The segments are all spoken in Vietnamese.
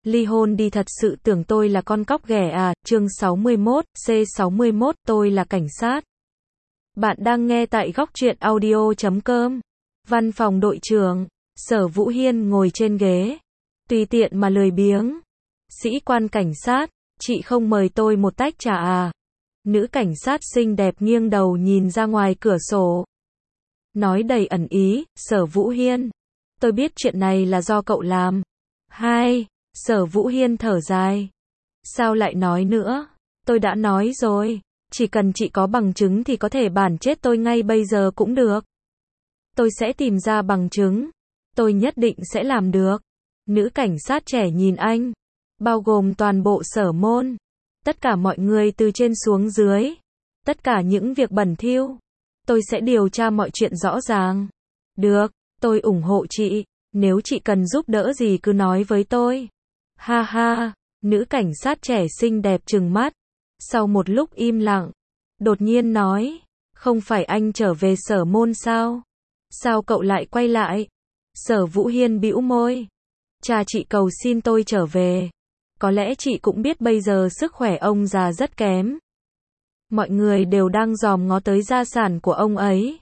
ly hôn đi, thật sự tưởng tôi là con cóc ghẻ à? Chương 61, C61, tôi là cảnh sát. Bạn đang nghe tại góc truyện audio.com. Văn phòng đội trưởng, Sở Vũ Hiên ngồi trên ghế, tùy tiện mà lười biếng. Sĩ quan cảnh sát, chị không mời tôi một tách trà à? Nữ cảnh sát xinh đẹp nghiêng đầu nhìn ra ngoài cửa sổ, nói đầy ẩn ý. Sở Vũ Hiên, tôi biết chuyện này là do cậu làm. Hai, Sở Vũ Hiên thở dài. Sao lại nói nữa? Tôi đã nói rồi, chỉ cần chị có bằng chứng thì có thể bản chết tôi ngay bây giờ cũng được. Tôi sẽ tìm ra bằng chứng. Tôi nhất định sẽ làm được. Nữ cảnh sát trẻ nhìn anh, bao gồm toàn bộ sở môn, tất cả mọi người từ trên xuống dưới, tất cả những việc bẩn thỉu. Tôi sẽ điều tra mọi chuyện rõ ràng. Được, tôi ủng hộ chị. Nếu chị cần giúp đỡ gì cứ nói với tôi. Ha ha, nữ cảnh sát trẻ xinh đẹp trừng mắt. Sau một lúc im lặng, đột nhiên nói, không phải anh trở về sở môn sao? Sao cậu lại quay lại? Sở Vũ Hiên bĩu môi. Cha chị cầu xin tôi trở về. Có lẽ chị cũng biết bây giờ sức khỏe ông già rất kém. Mọi người đều đang dòm ngó tới gia sản của ông ấy.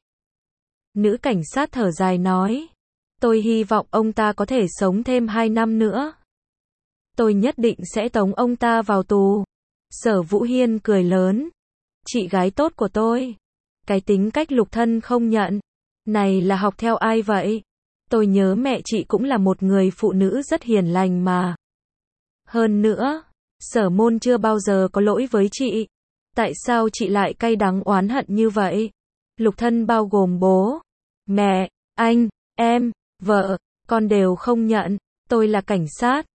Nữ cảnh sát thở dài nói, tôi hy vọng ông ta có thể sống thêm 2 năm nữa. Tôi nhất định sẽ tống ông ta vào tù. Sở Vũ Hiên cười lớn. Chị gái tốt của tôi. Cái tính cách Lục Thân không nhận này là học theo ai vậy? Tôi nhớ mẹ chị cũng là một người phụ nữ rất hiền lành mà. Hơn nữa, sở môn chưa bao giờ có lỗi với chị. Tại sao chị lại cay đắng oán hận như vậy? Lục Thân bao gồm bố, mẹ, anh, em, vợ, con đều không nhận. Tôi là cảnh sát.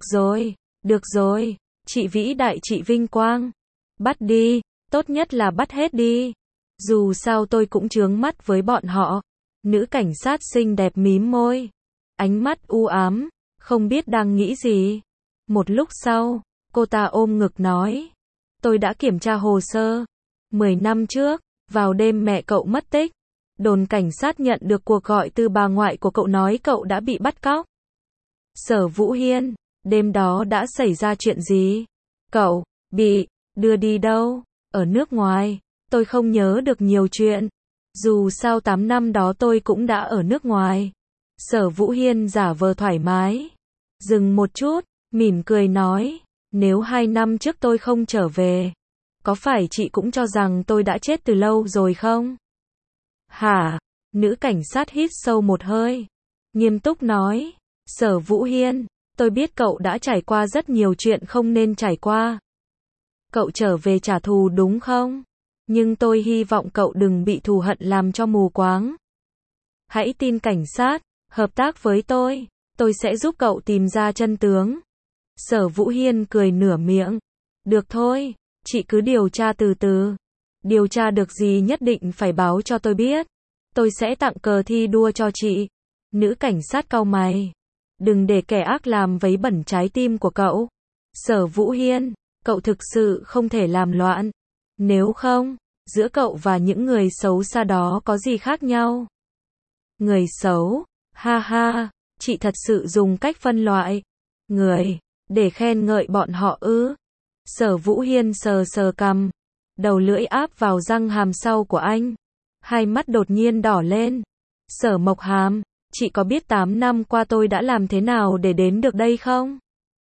Được rồi, chị vĩ đại, chị vinh quang. Bắt đi, tốt nhất là bắt hết đi. Dù sao tôi cũng chướng mắt với bọn họ. Nữ cảnh sát xinh đẹp mím môi, ánh mắt u ám, không biết đang nghĩ gì. Một lúc sau, cô ta ôm ngực nói, tôi đã kiểm tra hồ sơ. 10 năm trước, vào đêm mẹ cậu mất tích, đồn cảnh sát nhận được cuộc gọi từ bà ngoại của cậu nói cậu đã bị bắt cóc. Sở Vũ Hiên, đêm đó đã xảy ra chuyện gì? Cậu bị đưa đi đâu? Ở nước ngoài. Tôi không nhớ được nhiều chuyện. Dù sao 8 năm đó tôi cũng đã ở nước ngoài. Sở Vũ Hiên giả vờ thoải mái, dừng một chút, mỉm cười nói, nếu 2 năm trước tôi không trở về, có phải chị cũng cho rằng tôi đã chết từ lâu rồi không? Hả? Nữ cảnh sát hít sâu một hơi, nghiêm túc nói, Sở Vũ Hiên, tôi biết cậu đã trải qua rất nhiều chuyện không nên trải qua. Cậu trở về trả thù đúng không? Nhưng tôi hy vọng cậu đừng bị thù hận làm cho mù quáng. Hãy tin cảnh sát, hợp tác với tôi sẽ giúp cậu tìm ra chân tướng. Sở Vũ Hiên cười nửa miệng. Được thôi, chị cứ điều tra từ từ. Điều tra được gì nhất định phải báo cho tôi biết. Tôi sẽ tặng cờ thi đua cho chị. Nữ cảnh sát cau mày. Đừng để kẻ ác làm vấy bẩn trái tim của cậu. Sở Vũ Hiên, cậu thực sự không thể làm loạn. Nếu không, giữa cậu và những người xấu xa đó có gì khác nhau? Người xấu? Ha ha, chị thật sự dùng cách phân loại người để khen ngợi bọn họ ư? Sở Vũ Hiên sờ sờ cằm, đầu lưỡi áp vào răng hàm sau của anh, hai mắt đột nhiên đỏ lên. Sở Mộc Hàm, chị có biết 8 năm qua tôi đã làm thế nào để đến được đây không?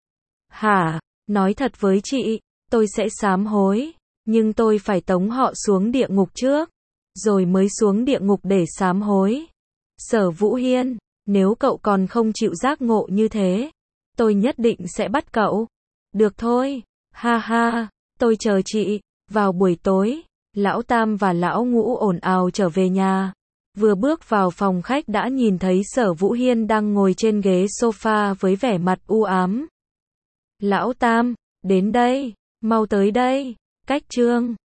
Hả? Nói thật với chị, tôi sẽ sám hối. Nhưng tôi phải tống họ xuống địa ngục trước, rồi mới xuống địa ngục để sám hối. Sở Vũ Hiên, nếu cậu còn không chịu giác ngộ như thế, tôi nhất định sẽ bắt cậu. Được thôi, ha ha, tôi chờ chị. Vào buổi tối, Lão Tam và Lão Ngũ ồn ào trở về nhà. Vừa bước vào phòng khách đã nhìn thấy Sở Vũ Hiên đang ngồi trên ghế sofa với vẻ mặt u ám. Lão Tam, đến đây, mau tới đây. Cách chương